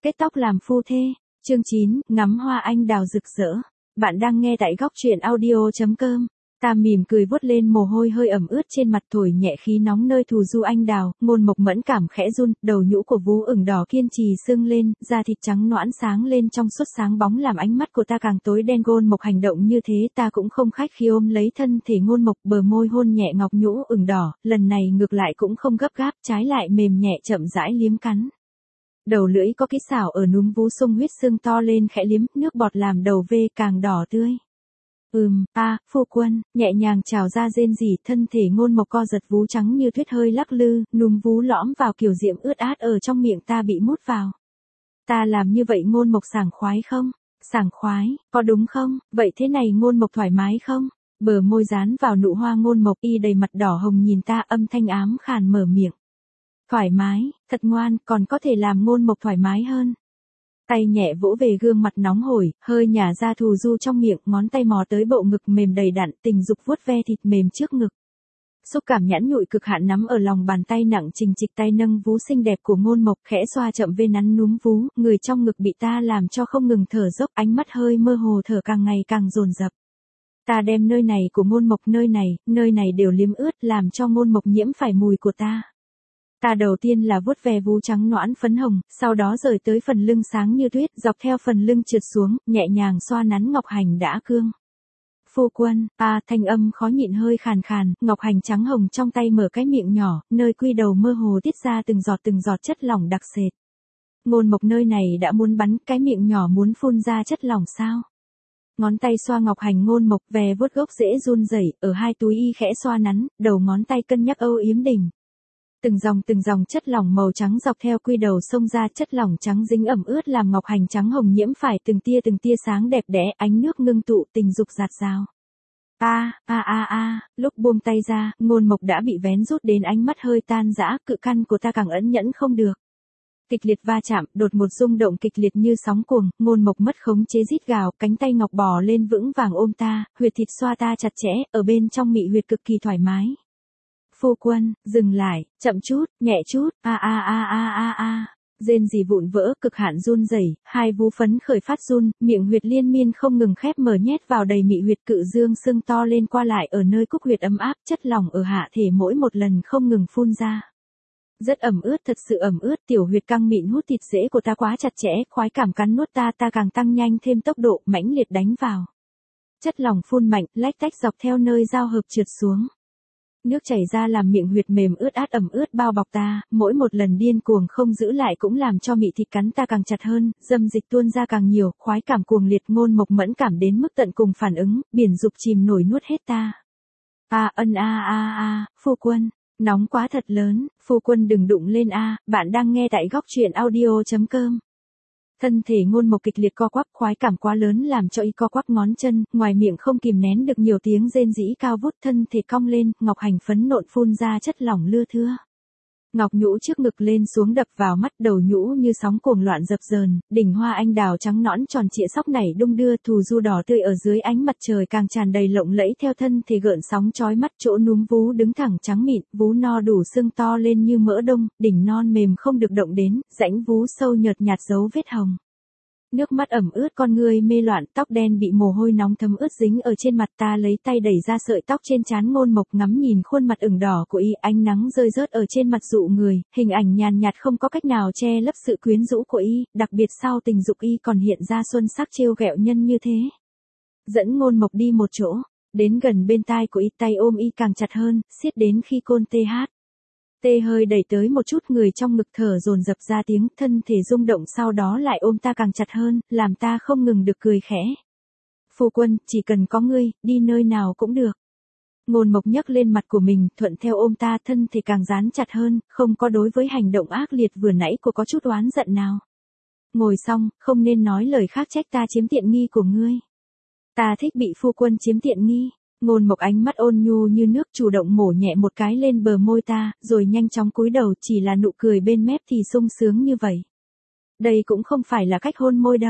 Kết tóc làm phu thê. Chương 9, ngắm hoa anh đào rực rỡ. Bạn đang nghe tại góc truyện audio.com. Ta mỉm cười vuốt lên mồ hôi hơi ẩm ướt trên mặt, thổi nhẹ khí nóng nơi thù du anh đào, Ngôn Mộc mẫn cảm khẽ run, đầu nhũ của vú ửng đỏ kiên trì sưng lên, da thịt trắng nõn sáng lên trong suốt sáng bóng làm ánh mắt của ta càng tối đen. Ngôn Mộc hành động như thế ta cũng không khách khi ôm lấy thân thể Ngôn Mộc, bờ môi hôn nhẹ ngọc nhũ ửng đỏ, lần này ngược lại cũng không gấp gáp, trái lại mềm nhẹ chậm rãi liếm cắn. Đầu lưỡi có kỹ xảo ở núm vú sung huyết xương to lên khẽ liếm, nước bọt làm đầu vê càng đỏ tươi. Phu quân, nhẹ nhàng trào ra rên rỉ, thân thể Ngôn Mộc co giật, vú trắng như tuyết hơi lắc lư, núm vú lõm vào kiểu diễm ướt át ở trong miệng ta bị mút vào. Ta làm như vậy Ngôn Mộc sảng khoái không? Sảng khoái, có đúng không? Vậy thế này Ngôn Mộc thoải mái không? Bờ môi dán vào nụ hoa Ngôn Mộc, y đầy mặt đỏ hồng nhìn ta, âm thanh ám khàn mở miệng. Thoải mái, thật ngoan, còn có thể làm Ngôn Mộc thoải mái hơn. Tay nhẹ vỗ về gương mặt nóng hổi, hơi nhả ra thù du trong miệng, ngón tay mò tới bộ ngực mềm đầy đặn, tình dục vuốt ve thịt mềm trước ngực. Xúc cảm nhẵn nhụi cực hạn nắm ở lòng bàn tay nặng trình trịch, tay nâng vú xinh đẹp của Ngôn Mộc, khẽ xoa chậm vê nắn núm vú, người trong ngực bị ta làm cho không ngừng thở dốc, ánh mắt hơi mơ hồ, thở càng ngày càng dồn dập. Ta đem nơi này của Ngôn Mộc, nơi này đều liếm ướt, làm cho Ngôn Mộc nhiễm phải mùi của ta. Ta đầu tiên là vuốt ve vú trắng nõn phấn hồng, sau đó rời tới phần lưng sáng như tuyết, dọc theo phần lưng trượt xuống, nhẹ nhàng xoa nắn ngọc hành đã cương. Phu quân, thanh âm khó nhịn hơi khàn khàn, ngọc hành trắng hồng trong tay mở cái miệng nhỏ, nơi quy đầu mơ hồ tiết ra từng giọt chất lỏng đặc sệt. Ngôn Mộc nơi này đã muốn bắn, cái miệng nhỏ muốn phun ra chất lỏng sao? Ngón tay xoa ngọc hành Ngôn Mộc, ve vuốt gốc rễ run rẩy, ở hai túi y khẽ xoa nắn, đầu ngón tay cân nhắc âu yếm đỉnh. Từng dòng chất lỏng màu trắng dọc theo quy đầu xông ra, chất lỏng trắng dính ẩm ướt làm ngọc hành trắng hồng nhiễm phải từng tia sáng đẹp đẽ, ánh nước ngưng tụ, tình dục dạt dào. Lúc buông tay ra, Ngôn Mộc đã bị vén rút đến ánh mắt hơi tan rã, cự căn của ta càng ẩn nhẫn không được. Kịch liệt va chạm, đột một rung động kịch liệt như sóng cuồng, Ngôn Mộc mất khống chế rít gào, cánh tay ngọc bò lên vững vàng ôm ta, huyệt thịt xoa ta chặt chẽ, ở bên trong mị huyệt cực kỳ thoải mái. Phu quân, dừng lại, chậm chút, nhẹ chút, rên rỉ vụn vỡ, cực hạn run rẩy, hai vú phấn khởi phát run, miệng huyệt liên miên không ngừng khép mở nhét vào đầy mị huyệt, cự dương sưng to lên qua lại ở nơi cúc huyệt ấm áp, chất lỏng ở hạ thể mỗi một lần không ngừng phun ra. Rất ẩm ướt, thật sự ẩm ướt, tiểu huyệt căng mịn hút thịt rễ của ta quá chặt chẽ, khoái cảm cắn nuốt ta càng tăng nhanh thêm tốc độ, mãnh liệt đánh vào. Chất lỏng phun mạnh, lách tách dọc theo nơi giao hợp trượt xuống. Nước chảy ra làm miệng huyệt mềm ướt át ẩm ướt bao bọc ta, mỗi một lần điên cuồng không giữ lại cũng làm cho mị thịt cắn ta càng chặt hơn, dâm dịch tuôn ra càng nhiều, khoái cảm cuồng liệt. Ngôn Mộc mẫn cảm đến mức tận cùng phản ứng, biển dục chìm nổi nuốt hết ta. Phu quân, nóng quá thật lớn, phu quân đừng đụng lên bạn đang nghe tại góc truyện audio.com. Thân thể Ngôn Mộc kịch liệt co quắp, khoái cảm quá lớn làm cho y co quắp ngón chân, ngoài miệng không kìm nén được nhiều tiếng rên rỉ cao vút, thân thể cong lên, ngọc hành phấn nộn phun ra chất lỏng lưa thưa. Ngọc nhũ trước ngực lên xuống đập vào mắt, đầu nhũ như sóng cuồng loạn dập dờn, đỉnh hoa anh đào trắng nõn tròn trịa sóc nảy đung đưa, thù du đỏ tươi ở dưới ánh mặt trời càng tràn đầy lộng lẫy theo thân thể gợn sóng chói mắt, chỗ núm vú đứng thẳng trắng mịn, vú no đủ xương to lên như mỡ đông, đỉnh non mềm không được động đến, rãnh vú sâu nhợt nhạt dấu vết hồng. Nước mắt ẩm ướt, con người mê loạn, tóc đen bị mồ hôi nóng thấm ướt dính ở trên mặt ta, lấy tay đẩy ra sợi tóc trên trán Ngôn Mộc, ngắm nhìn khuôn mặt ửng đỏ của y, ánh nắng rơi rớt ở trên mặt dụ người, hình ảnh nhàn nhạt không có cách nào che lấp sự quyến rũ của y, đặc biệt sau tình dục y còn hiện ra xuân sắc trêu ghẹo nhân như thế. Dẫn Ngôn Mộc đi một chỗ, đến gần bên tai của y, tay ôm y càng chặt hơn, siết đến khi côn tê hơi đẩy tới một chút, người trong ngực thở dồn dập ra tiếng, thân thể rung động, sau đó lại ôm ta càng chặt hơn, làm ta không ngừng được cười khẽ. Phu quân, chỉ cần có ngươi, đi nơi nào cũng được. Ngôn Mộc nhấc lên mặt của mình, thuận theo ôm ta, thân thể càng dán chặt hơn, không có đối với hành động ác liệt vừa nãy của có chút oán giận nào. Ngồi xong, không nên nói lời khác trách ta chiếm tiện nghi của ngươi. Ta thích bị phu quân chiếm tiện nghi. Ngôn Mộc ánh mắt ôn nhu như nước, chủ động mổ nhẹ một cái lên bờ môi ta, rồi nhanh chóng cúi đầu, chỉ là nụ cười bên mép thì sung sướng như vậy. Đây cũng không phải là cách hôn môi đâu.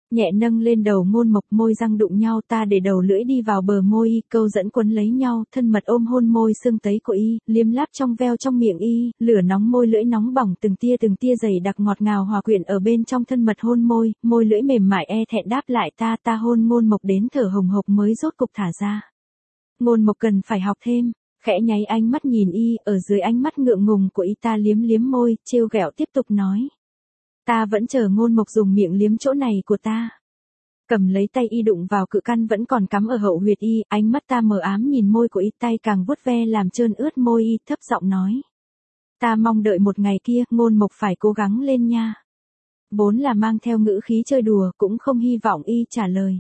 Nhẹ nâng lên đầu Ngôn Mộc, môi răng đụng nhau, ta để đầu lưỡi đi vào bờ môi y, câu dẫn quấn lấy nhau, thân mật ôm hôn môi sưng tấy của y, liếm láp trong veo trong miệng y, lửa nóng môi lưỡi nóng bỏng từng tia dày đặc ngọt ngào hòa quyện ở bên trong thân mật hôn môi, môi lưỡi mềm mại e thẹn đáp lại ta hôn Ngôn Mộc đến thở hồng hộc mới rốt cục thả ra. Ngôn Mộc cần phải học thêm, khẽ nháy ánh mắt nhìn y, ở dưới ánh mắt ngượng ngùng của y ta liếm liếm môi, trêu ghẹo tiếp tục nói. Ta vẫn chờ Ngôn Mộc dùng miệng liếm chỗ này của ta. Cầm lấy tay y đụng vào cự căn vẫn còn cắm ở hậu huyệt y, ánh mắt ta mờ ám nhìn môi của y, tay càng vuốt ve làm trơn ướt môi y, thấp giọng nói. Ta mong đợi một ngày kia, Ngôn Mộc phải cố gắng lên nha. Vốn là mang theo ngữ khí chơi đùa, cũng không hy vọng y trả lời.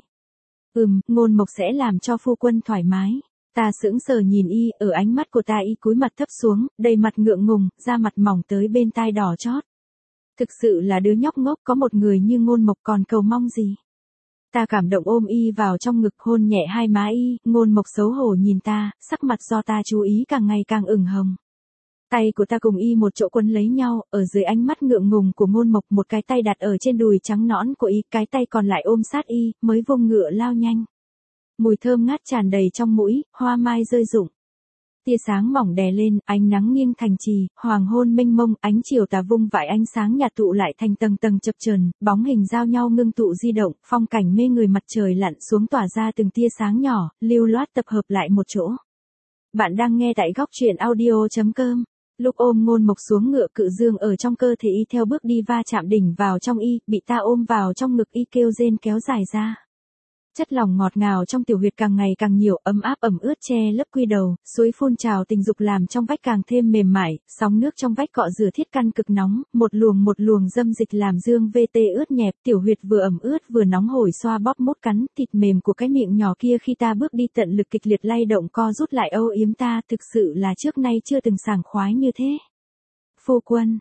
Ngôn Mộc sẽ làm cho phu quân thoải mái. Ta sững sờ nhìn y, ở ánh mắt của ta y cúi mặt thấp xuống, đầy mặt ngượng ngùng, da mặt mỏng tới bên tai đỏ chót. Thực sự là đứa nhóc ngốc, có một người như Ngôn Mộc còn cầu mong gì. Ta cảm động ôm y vào trong ngực, hôn nhẹ hai má y, Ngôn Mộc xấu hổ nhìn ta, sắc mặt do ta chú ý càng ngày càng ửng hồng. Tay của ta cùng y một chỗ quấn lấy nhau, ở dưới ánh mắt ngượng ngùng của Ngôn Mộc, một cái tay đặt ở trên đùi trắng nõn của y, cái tay còn lại ôm sát y, mới vung ngựa lao nhanh. Mùi thơm ngát tràn đầy trong mũi, hoa mai rơi rụng. Tia sáng mỏng đè lên, ánh nắng nghiêng thành trì, hoàng hôn mênh mông, ánh chiều tà vung vãi ánh sáng nhạt tụ lại thành tầng tầng chập chờn, bóng hình giao nhau ngưng tụ di động, phong cảnh mê người, mặt trời lặn xuống tỏa ra từng tia sáng nhỏ, lưu loát tập hợp lại một chỗ. Bạn đang nghe tại góc truyện audio.com. Lúc ôm Ngôn Mộc xuống ngựa, cự dương ở trong cơ thể y theo bước đi va chạm đỉnh vào trong y, bị ta ôm vào trong ngực y kêu rên kéo dài ra. Chất lỏng ngọt ngào trong tiểu huyệt càng ngày càng nhiều, ấm áp ẩm ướt che lấp quy đầu, suối phun trào tình dục làm trong vách càng thêm mềm mại, sóng nước trong vách cọ rửa thiết căn cực nóng, một luồng dâm dịch làm dương VT ướt nhẹp, tiểu huyệt vừa ẩm ướt vừa nóng hổi xoa bóp mốt cắn, thịt mềm của cái miệng nhỏ kia khi ta bước đi tận lực kịch liệt lay động co rút lại âu yếm ta, thực sự là trước nay chưa từng sảng khoái như thế. Phu quân,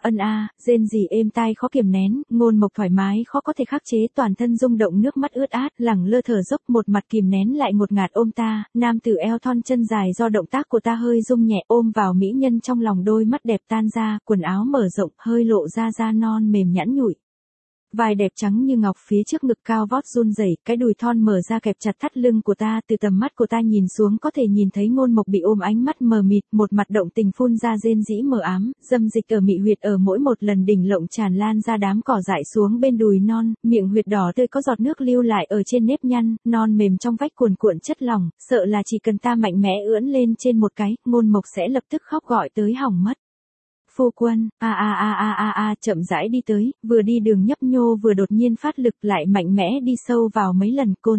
rên rỉ êm tai khó kiềm nén, Ngôn Mộc thoải mái khó có thể khắc chế, toàn thân rung động, nước mắt ướt át, lẳng lơ thở dốc, một mặt kìm nén lại ngột ngạt ôm ta, nam tử eo thon chân dài do động tác của ta hơi rung nhẹ ôm vào mỹ nhân trong lòng, đôi mắt đẹp tan ra, quần áo mở rộng, hơi lộ ra da non mềm nhẵn nhụi. Vai đẹp trắng như ngọc, phía trước ngực cao vót run rẩy, cái đùi thon mở ra kẹp chặt thắt lưng của ta, từ tầm mắt của ta nhìn xuống có thể nhìn thấy Ngôn Mộc bị ôm, ánh mắt mờ mịt, một mặt động tình phun ra rên rỉ mờ ám, dâm dịch ở mị huyệt ở mỗi một lần đỉnh lộng tràn lan ra đám cỏ dại xuống bên đùi non, miệng huyệt đỏ tươi có giọt nước lưu lại ở trên nếp nhăn, non mềm trong vách cuồn cuộn chất lỏng, sợ là chỉ cần ta mạnh mẽ ưỡn lên trên một cái, Ngôn Mộc sẽ lập tức khóc gọi tới hỏng mất. Phu quân, chậm rãi đi tới, vừa đi đường nhấp nhô vừa đột nhiên phát lực, lại mạnh mẽ đi sâu vào mấy lần, côn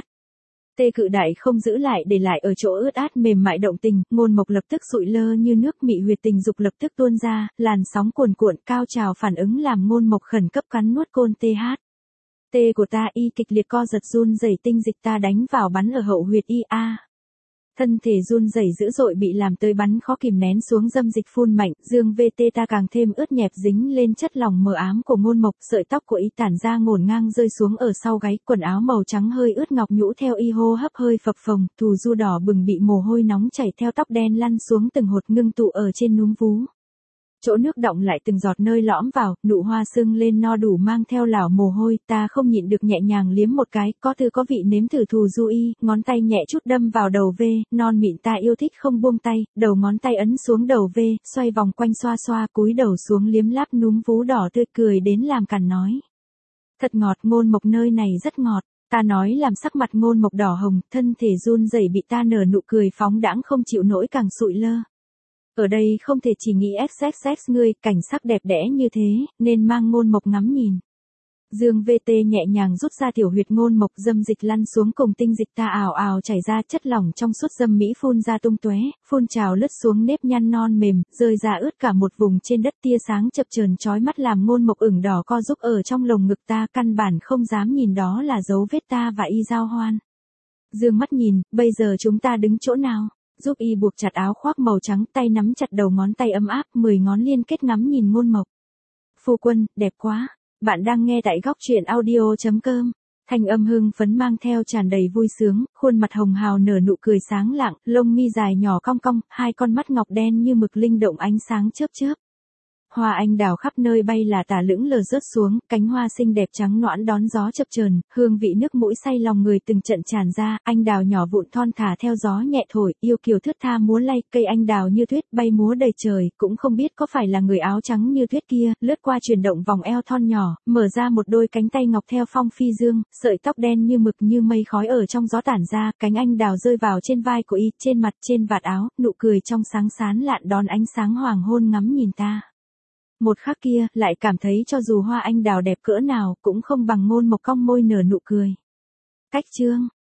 tê cự đại không giữ lại để lại ở chỗ ướt át mềm mại động tình, Ngôn Mộc lập tức sụi lơ như nước, mị huyệt tình dục lập tức tuôn ra, làn sóng cuồn cuộn cao trào phản ứng làm Ngôn Mộc khẩn cấp cắn nuốt côn tê của ta, y kịch liệt co giật run rẩy, tinh dịch ta đánh vào bắn ở hậu huyệt y Thân thể run rẩy dữ dội bị làm tới bắn khó kìm nén xuống, dâm dịch phun mạnh, dương VT ta càng thêm ướt nhẹp dính lên chất lỏng mờ ám của Ngôn Mộc, sợi tóc của y tản ra ngổn ngang rơi xuống ở sau gáy, quần áo màu trắng hơi ướt ngọc nhũ theo y hô hấp hơi phập phồng, thù du đỏ bừng bị mồ hôi nóng chảy theo tóc đen lăn xuống từng hột ngưng tụ ở trên núm vú. Chỗ nước đọng lại từng giọt nơi lõm vào, nụ hoa sưng lên no đủ mang theo lảo mồ hôi, ta không nhịn được nhẹ nhàng liếm một cái, có tư có vị nếm thử thù du y, ngón tay nhẹ chút đâm vào đầu V, non mịn ta yêu thích không buông tay, đầu ngón tay ấn xuống đầu V, xoay vòng quanh xoa xoa, cúi đầu xuống liếm láp núm vú đỏ tươi, cười đến làm cằn nói. Thật ngọt, Ngôn Mộc nơi này rất ngọt. Ta nói làm sắc mặt Ngôn Mộc đỏ hồng, thân thể run rẩy bị ta nở nụ cười phóng đãng không chịu nổi càng sụi lơ. Ở đây không thể chỉ nghĩ xxx ngươi, cảnh sắc đẹp đẽ như thế, nên mang Ngôn Mộc ngắm nhìn. Dương VT nhẹ nhàng rút ra tiểu huyệt Ngôn Mộc, dâm dịch lăn xuống cùng tinh dịch ta ào ào chảy ra, chất lỏng trong suốt dâm mỹ phun ra tung tóe, phun trào lướt xuống nếp nhăn non mềm, rơi ra ướt cả một vùng trên đất, tia sáng chập chờn chói mắt làm Ngôn Mộc ửng đỏ co giúp ở trong lồng ngực ta, căn bản không dám nhìn đó là dấu vết ta và y giao hoan. Dương mắt nhìn, bây giờ chúng ta đứng chỗ nào? Giúp y buộc chặt áo khoác màu trắng, tay nắm chặt đầu ngón tay ấm áp, 10 ngón liên kết ngắm nhìn Ngôn Mộc. Phu quân, đẹp quá. Bạn đang nghe tại góc truyện audio.com. Thanh âm hưng phấn mang theo tràn đầy vui sướng, khuôn mặt hồng hào nở nụ cười sáng lạng, lông mi dài nhỏ cong cong, hai con mắt ngọc đen như mực linh động ánh sáng chớp chớp. Hoa anh đào khắp nơi bay là tả lững lờ rớt xuống, cánh hoa xinh đẹp trắng nõn đón gió chập chờn, hương vị nước mũi say lòng người từng trận tràn ra, anh đào nhỏ vụn thon thả theo gió nhẹ thổi, yêu kiều thướt tha múa lay, cây anh đào như tuyết bay múa đầy trời, cũng không biết có phải là người áo trắng như tuyết kia, lướt qua chuyển động vòng eo thon nhỏ, mở ra một đôi cánh tay ngọc theo phong phi dương, sợi tóc đen như mực như mây khói ở trong gió tản ra, cánh anh đào rơi vào trên vai của y, trên mặt, trên vạt áo, nụ cười trong sáng sán lạn đón ánh sáng hoàng hôn ngắm nhìn ta. Một khắc kia, lại cảm thấy cho dù hoa anh đào đẹp cỡ nào, cũng không bằng Ngôn Mộc cong môi nở nụ cười. Cách chương